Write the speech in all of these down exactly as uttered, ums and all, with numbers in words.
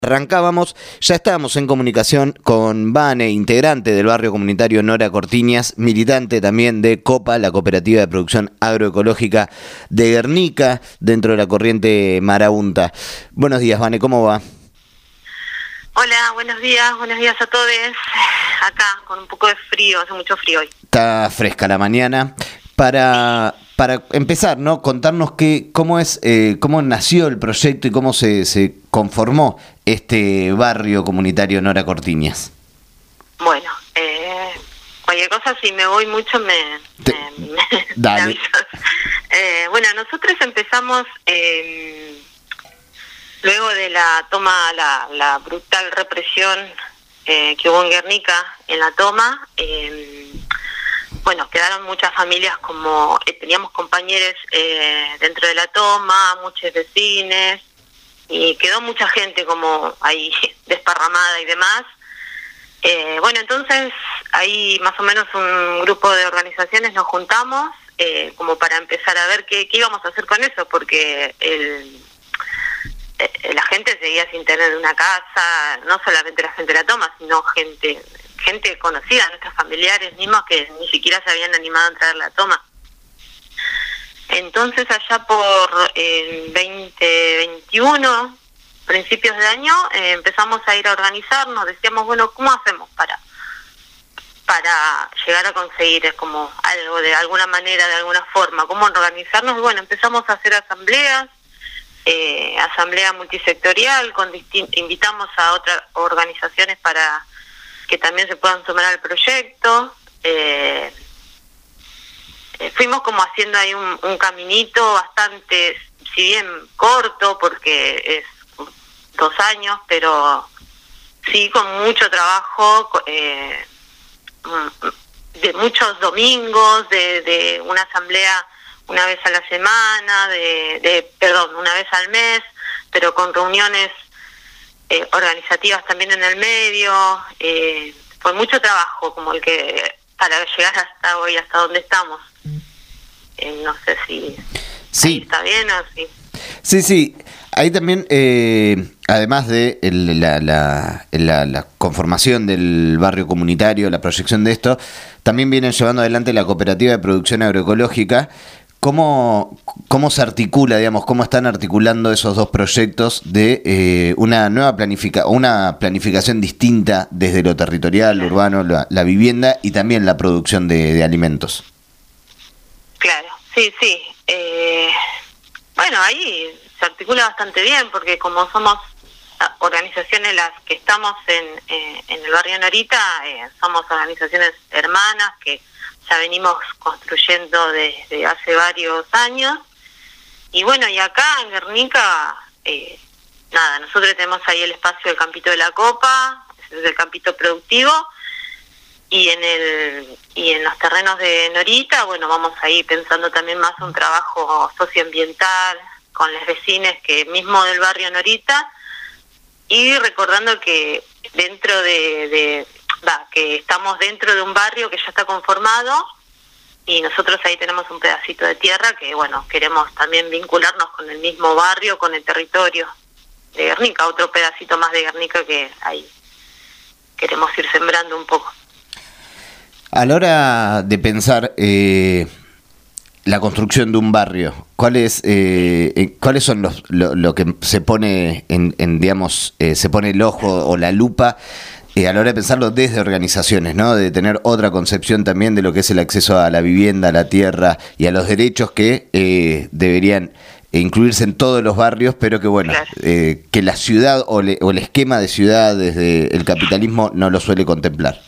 Arrancábamos, ya estábamos en comunicación con Vane, integrante del barrio comunitario Nora Cortiñas, militante también de COPA, la cooperativa de producción agroecológica de Guernica, dentro de la corriente Marabunta. Buenos días, Vane, ¿cómo va? Hola, buenos días, buenos días a todos. Acá, con un poco de frío, hace mucho frío hoy. Está fresca la mañana. Para... Para empezar, ¿no? Contarnos qué, cómo es, eh, cómo nació el proyecto y cómo se, se conformó este barrio comunitario Nora Cortiñas. Bueno, eh, cualquier cosa, si me voy mucho me, Te, me, me, dale. me avisas. Eh, bueno, nosotros empezamos eh, luego de la toma, la, la brutal represión eh, que hubo en Guernica en la toma. Eh, Bueno, quedaron muchas familias, como eh, teníamos compañeros eh, dentro de la toma, muchos vecinos, y quedó mucha gente como ahí desparramada y demás. Eh, bueno, entonces ahí más o menos un grupo de organizaciones nos juntamos eh, como para empezar a ver qué, qué íbamos a hacer con eso, porque el, eh, la gente seguía sin tener una casa, no solamente la gente de la toma, sino gente... gente conocida, nuestros familiares mismos que ni siquiera se habían animado a entrar a la toma. Entonces allá por el eh, veinte veintiuno, principios de año, eh, empezamos a ir a organizarnos, decíamos, bueno, ¿cómo hacemos para para llegar a conseguir como algo de alguna manera, de alguna forma? ¿Cómo organizarnos? Y bueno, empezamos a hacer asambleas, eh, asamblea multisectorial, con distin- invitamos a otras organizaciones para que también se puedan sumar al proyecto. Eh, eh, fuimos como haciendo ahí un, un caminito bastante, si bien corto, porque es dos años, pero sí con mucho trabajo, eh, de muchos domingos, de, de una asamblea una vez a la semana, de, de perdón, una vez al mes, pero con reuniones Eh, organizativas también en el medio. Eh, fue mucho trabajo como el que para llegar hasta hoy, hasta donde estamos. Eh, no sé si sí. Ahí está bien o sí. Sí, sí. Ahí también, eh, además de el, la, la, la, la conformación del barrio comunitario, la proyección de esto, también vienen llevando adelante la cooperativa de producción agroecológica. ¿Cómo, ¿Cómo se articula, digamos, cómo están articulando esos dos proyectos de eh, una nueva planifica, una planificación distinta desde lo territorial, lo urbano, la, la vivienda y también la producción de, de alimentos? Claro, sí, sí. Eh, bueno, ahí se articula bastante bien porque como somos organizaciones las que estamos en, eh, en el barrio Norita, eh, somos organizaciones hermanas que ya venimos construyendo desde hace varios años. Y bueno, y acá en Guernica, eh, nada, nosotros tenemos ahí el espacio del Campito de la Copa, es el campito productivo, y en el y en los terrenos de Norita, bueno, vamos ahí pensando también más un trabajo socioambiental con los vecinos que mismo del barrio Norita, y recordando que dentro de... de Va, que estamos dentro de un barrio que ya está conformado y nosotros ahí tenemos un pedacito de tierra que, bueno, queremos también vincularnos con el mismo barrio, con el territorio de Guernica, otro pedacito más de Guernica que ahí queremos ir sembrando un poco. A la hora de pensar eh, la construcción de un barrio, ¿cuáles eh, cuáles son los lo, lo que se pone en, en digamos, eh, se pone el ojo o la lupa Eh, a la hora de pensarlo desde organizaciones, ¿no? De tener otra concepción también de lo que es el acceso a la vivienda, a la tierra y a los derechos que eh, deberían incluirse en todos los barrios, pero que bueno, claro. eh, que la ciudad o, le, o el esquema de ciudad desde el capitalismo no lo suele contemplar.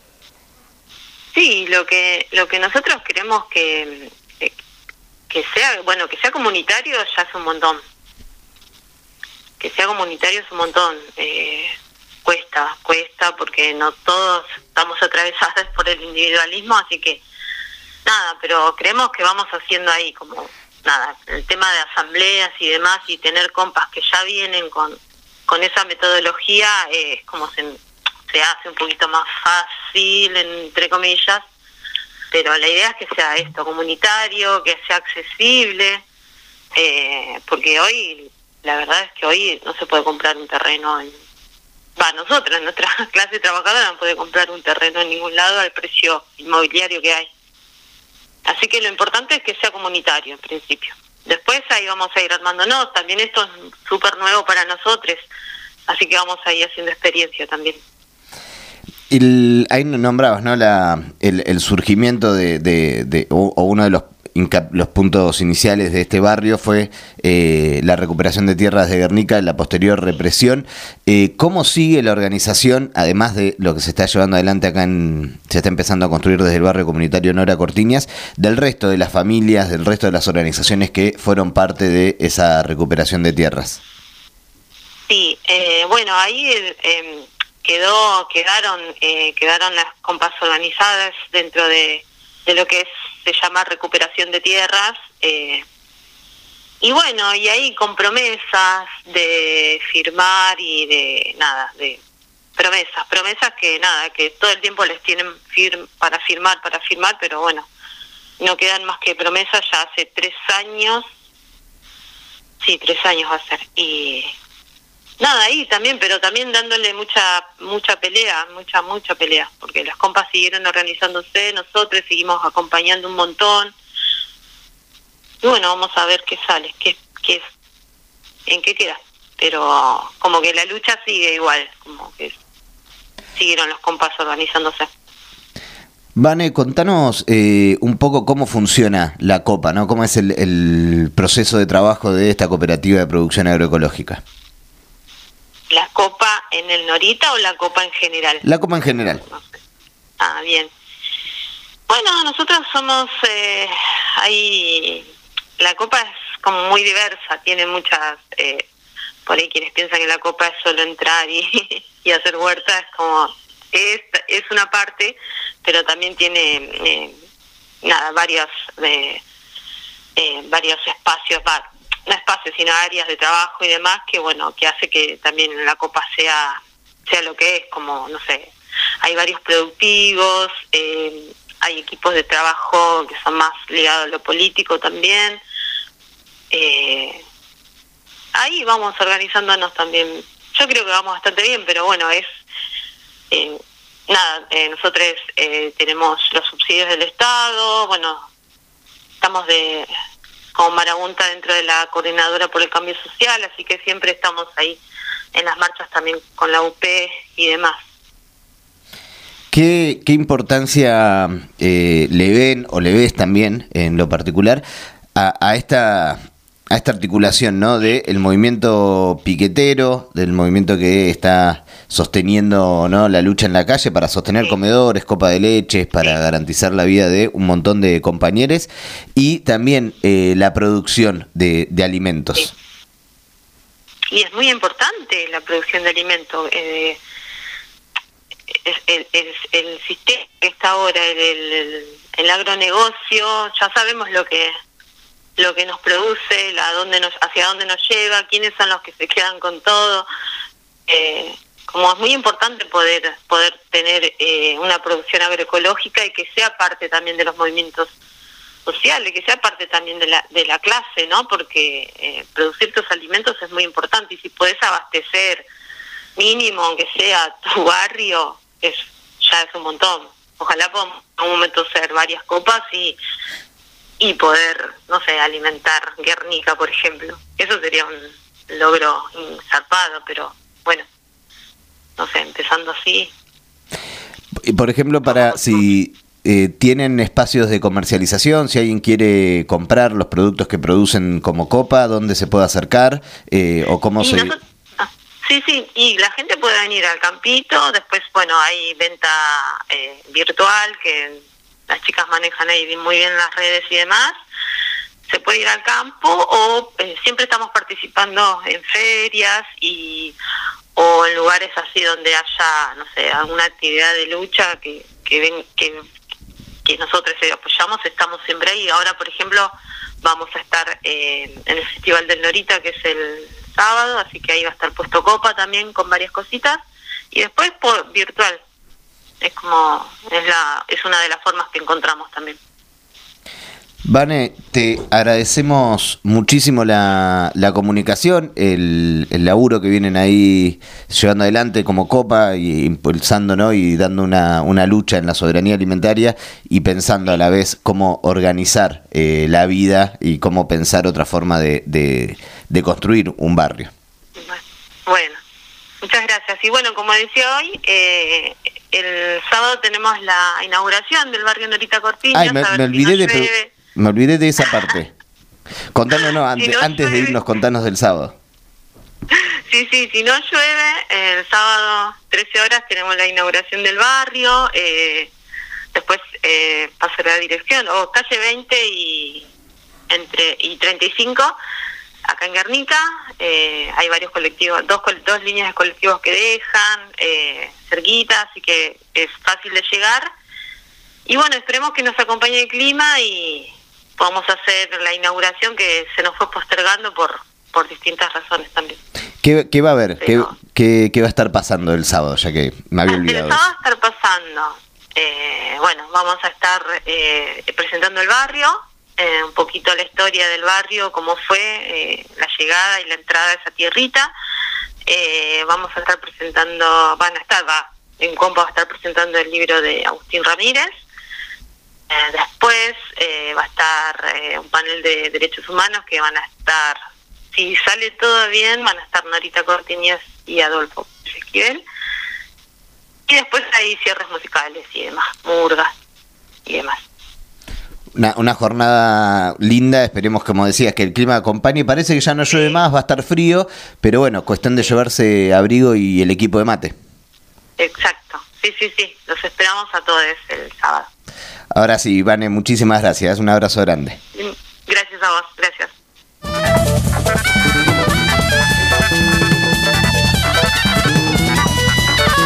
Sí, lo que lo que nosotros queremos que, que, que sea, bueno, que sea comunitario ya es un montón. Que sea comunitario es un montón. Eh, Cuesta, cuesta porque no todos estamos atravesados por el individualismo, así que nada, pero creemos que vamos haciendo ahí como nada, el tema de asambleas y demás y tener compas que ya vienen con, con esa metodología es eh, como se, se hace un poquito más fácil, entre comillas, pero la idea es que sea esto, comunitario, que sea accesible, eh, porque hoy la verdad es que hoy no se puede comprar un terreno en... Va, nosotros, nuestra clase trabajadora no puede comprar un terreno en ningún lado al precio inmobiliario que hay. Así que lo importante es que sea comunitario en principio. Después ahí vamos a ir armándonos. También esto es súper nuevo para nosotros, así que vamos a ir haciendo experiencia también. El, ahí nombrabas, ¿no? La, el, el surgimiento de, de, de o, o uno de los, los puntos iniciales de este barrio fue eh, la recuperación de tierras de Guernica y la posterior represión. Eh, ¿Cómo sigue la organización, además de lo que se está llevando adelante acá en, se está empezando a construir desde el barrio comunitario Nora Cortiñas, del resto de las familias, del resto de las organizaciones que fueron parte de esa recuperación de tierras? Sí, eh, bueno, ahí eh, quedó, quedaron, eh, quedaron las compas organizadas dentro de, de lo que es, se llama recuperación de tierras, eh, y bueno, y ahí con promesas de firmar y de nada, de promesas, promesas que nada, que todo el tiempo les tienen firm, para firmar, para firmar, pero bueno, no quedan más que promesas. Ya hace tres años, sí, tres años va a ser, y nada, ahí también, pero también dándole mucha mucha pelea, mucha, mucha pelea, porque las compas siguieron organizándose, nosotros seguimos acompañando un montón. Y bueno, vamos a ver qué sale, qué, qué, en qué queda. Pero como que la lucha sigue igual, como que siguieron los compas organizándose. Vane, contanos eh, un poco cómo funciona la COPA, ¿no? ¿Cómo es el, el proceso de trabajo de esta cooperativa de producción agroecológica? ¿La copa en el Norita o la copa en general? La copa en general. No sé. Ah, bien. Bueno, nosotros somos, eh, hay, la copa es como muy diversa, tiene muchas, eh, por ahí quienes piensan que la copa es solo entrar y, y hacer huerta, es como, es, es una parte, pero también tiene, eh, nada, varios, eh, eh, varios espacios, va, no espacios, sino áreas de trabajo y demás, que bueno, que hace que también la copa sea sea lo que es, como, no sé, hay varios productivos, eh, hay equipos de trabajo que son más ligados a lo político también. Eh, ahí vamos organizándonos también. Yo creo que vamos bastante bien, pero bueno, es... Eh, nada, eh, nosotros eh, tenemos los subsidios del Estado, bueno, estamos de... como marabunta dentro de la Coordinadora por el Cambio Social, así que siempre estamos ahí en las marchas también con la U P y demás. ¿Qué, qué importancia eh, le ven o le ves también en lo particular a, a esta a esta articulación, ¿no? De el movimiento piquetero, del movimiento que está sosteniendo, ¿no?, la lucha en la calle para sostener sí. comedores, copa de leches, para sí. garantizar la vida de un montón de compañeros, y también eh, la producción de, de alimentos? Sí. Y es muy importante la producción de alimentos. Eh, es, el, el, el sistema que está ahora, el, el, el agronegocio, ya sabemos lo que lo que nos produce, la dónde nos, hacia dónde nos lleva, quiénes son los que se quedan con todo. Eh, como es muy importante poder poder tener eh, una producción agroecológica y que sea parte también de los movimientos sociales, que sea parte también de la de la clase, ¿no? Porque eh, producir tus alimentos es muy importante, y si podés abastecer mínimo, aunque sea tu barrio, es ya es un montón. Ojalá podamos en un momento ser varias copas y y poder, no sé, alimentar Guernica, por ejemplo. Eso sería un logro zarpado, pero bueno, no sé, empezando así. Y por ejemplo, para si eh, tienen espacios de comercialización, si alguien quiere comprar los productos que producen como copa, ¿dónde se puede acercar? Eh, o cómo se... Nosotros, ah, sí, sí, y la gente puede venir al campito, después, bueno, hay venta eh, virtual, que las chicas manejan ahí muy bien las redes y demás. Se puede ir al campo o eh, siempre estamos participando en ferias y o en lugares así donde haya, no sé, alguna actividad de lucha que que ven que, que nosotros apoyamos, estamos siempre ahí. Ahora, por ejemplo, vamos a estar eh, en el Festival del Norita, que es el sábado, así que ahí va a estar puesto copa también con varias cositas, y después por virtual. Es como, es la es una de las formas que encontramos también. Vane, te agradecemos muchísimo la, la comunicación, el, el laburo que vienen ahí llevando adelante como Copa y impulsando, ¿no? Y dando una, una lucha en la soberanía alimentaria y pensando a la vez cómo organizar eh, la vida y cómo pensar otra forma de, de, de construir un barrio. Bueno, muchas gracias. Y bueno, como decía hoy, eh, el sábado tenemos la inauguración del barrio Norita Cortiñas. Ay, me, me olvidé si no de... Me olvidé de esa parte. Contanos, no, antes, si no antes de irnos, contanos del sábado. Sí, sí, si no llueve, el sábado trece horas tenemos la inauguración del barrio, eh, después eh, pasará la dirección, o calle veinte y entre y treinta y cinco, acá en Guernica, eh, hay varios colectivos, dos, dos líneas de colectivos que dejan, eh, cerquita, así que es fácil de llegar. Y bueno, esperemos que nos acompañe el clima y podamos hacer la inauguración que se nos fue postergando por por distintas razones también. ¿Qué, qué va a haber? ¿Qué, qué, ¿Qué va a estar pasando el sábado? Ya que me había olvidado. El sábado va a estar pasando, eh, bueno, vamos a estar eh, presentando el barrio, eh, un poquito la historia del barrio, cómo fue eh, la llegada y la entrada de esa tierrita. Eh, vamos a estar presentando, van a estar, va, en Compa va a estar presentando el libro de Agustín Ramírez. Eh, después eh, va a estar eh, un panel de derechos humanos que van a estar, si sale todo bien, van a estar Norita Cortiñas y Adolfo Esquivel. Y después hay cierres musicales y demás, murgas y demás. Una, una jornada linda, esperemos, como decías, que el clima acompañe. Parece que ya no llueve más, va a estar frío, pero bueno, cuestión de llevarse abrigo y el equipo de mate. Exacto, sí, sí, sí, los esperamos a todos el sábado. Ahora sí, Vane, muchísimas gracias, un abrazo grande. Gracias a vos, gracias.